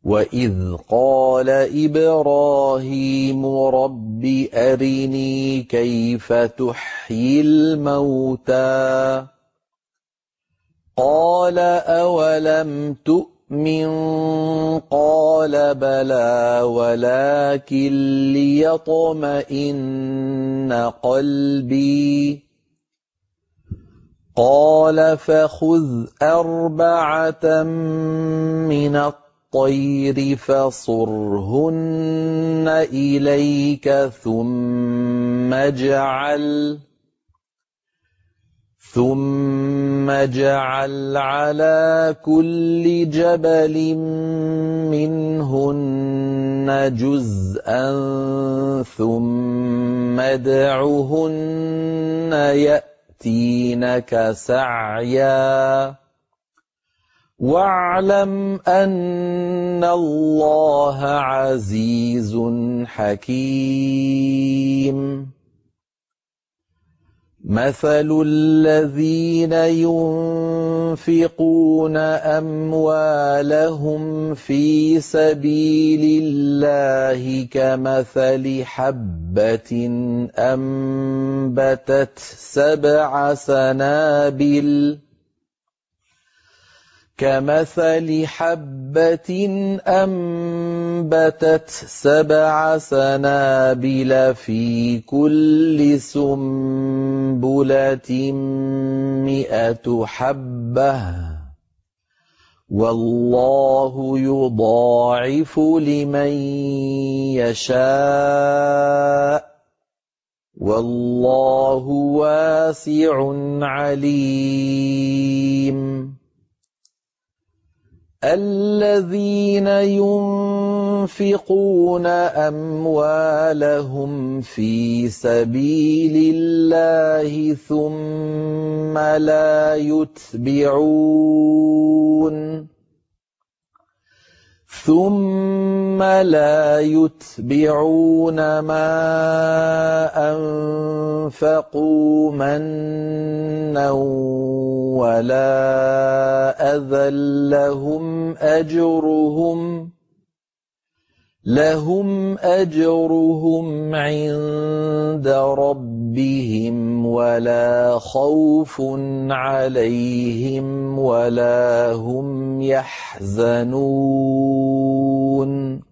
وَإِذْ قَالَ إِبْرَاهِيمُ رَبِّ أَرِنِي كَيْفَ تُحْيِي الْمَوْتَىٰ قَالَ أَوَلَمْ تُؤْمِن قَالَ بَلَىٰ وَلَٰكِن لِّيَطْمَئِنَّ قَلْبِي قَالَ فَخُذْ أَرْبَعَةً مِّنَ الطَّيْرِ فَصُرْهُنَّ إِلَيْكَ ثُمَّ اجْعَلْ عَلَىٰ كُلِّ جَبَلٍ مِّنْهُنَّ جُزْءًا ثُمَّ ادْعُهُنَّ يَأْتِينَكَ سَعْيًا وَاعْلَمْ أَنَّ اللَّهَ عَزِيزٌ حَكِيمٌ مَثَلُ الَّذِينَ يُنفِقُونَ أَمْوَالَهُمْ فِي سَبِيلِ اللَّهِ كَمَثَلِ حَبَّةٍ أَنبَتَتْ سَبْعَ سَنَابِلَ فِي كُلِّ سُنبُلَةٍ 100 حَبَّةٍ ۗ وَاللَّهُ يُضَاعِفُ لِمَن يَشَاءُ ۗ وَاللَّهُ وَاسِعٌ عَلِيمٌ الَّذِينَ يُنفِقُونَ أَمْوَالَهُمْ فِي سَبِيلِ اللَّهِ ثُمَّ لَا يُتْبِعُونَ مَا أَنفَقُوا مَنًّا وَلَا أَذًى لَّهُمْ أَجْرُهُمْ عِندَ رَبِّهِمْ وَلَا خَوْفٌ عَلَيْهِمْ وَلَا هُمْ يَحْزَنُونَ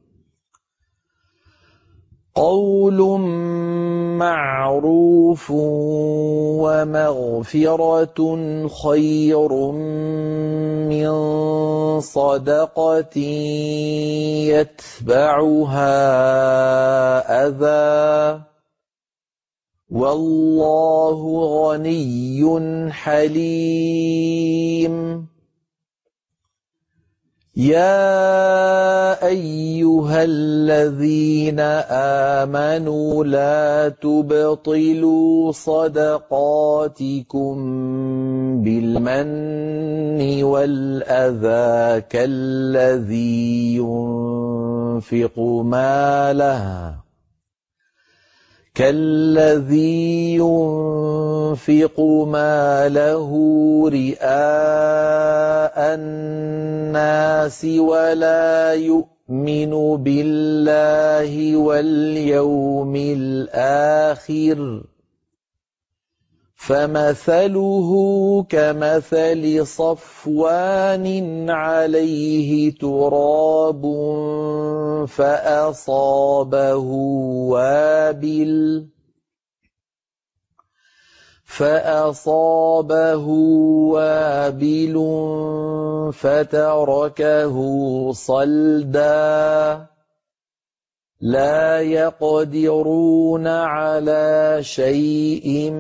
قَوْلٌ مَّعْرُوفٌ وَمَغْفِرَةٌ خَيْرٌ مِّن صَدَقَةٍ يَتْبَعُهَا أَذًى ۗ وَاللَّهُ غَنِيٌّ حَلِيمٌ يَا أَيُّهَا الَّذِينَ آمَنُوا لَا تُبْطِلُوا صَدَقَاتِكُم بِالْمَنِّ وَالْأَذَىٰ كَالَّذِي يُنفِقُ مَالَهُ رِئَاءَ النَّاسِ وَلَا يُؤْمِنُ بِاللَّهِ وَالْيَوْمِ الْآخِرِ فَمَثَلُهُ كَمَثَلِ صَفْوَانٍ عَلَيْهِ تُرَابٌ فَأَصَابَهُ وَابِلٌ فَتَرَكَهُ صَلْدًا لَّا يَقْدِرُونَ عَلَىٰ شَيْءٍ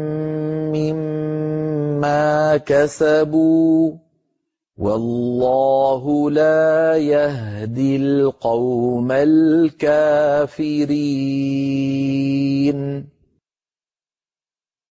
مِّمَّا كَسَبُوا ۗ وَاللَّهُ لَا يَهْدِي الْقَوْمَ الْكَافِرِينَ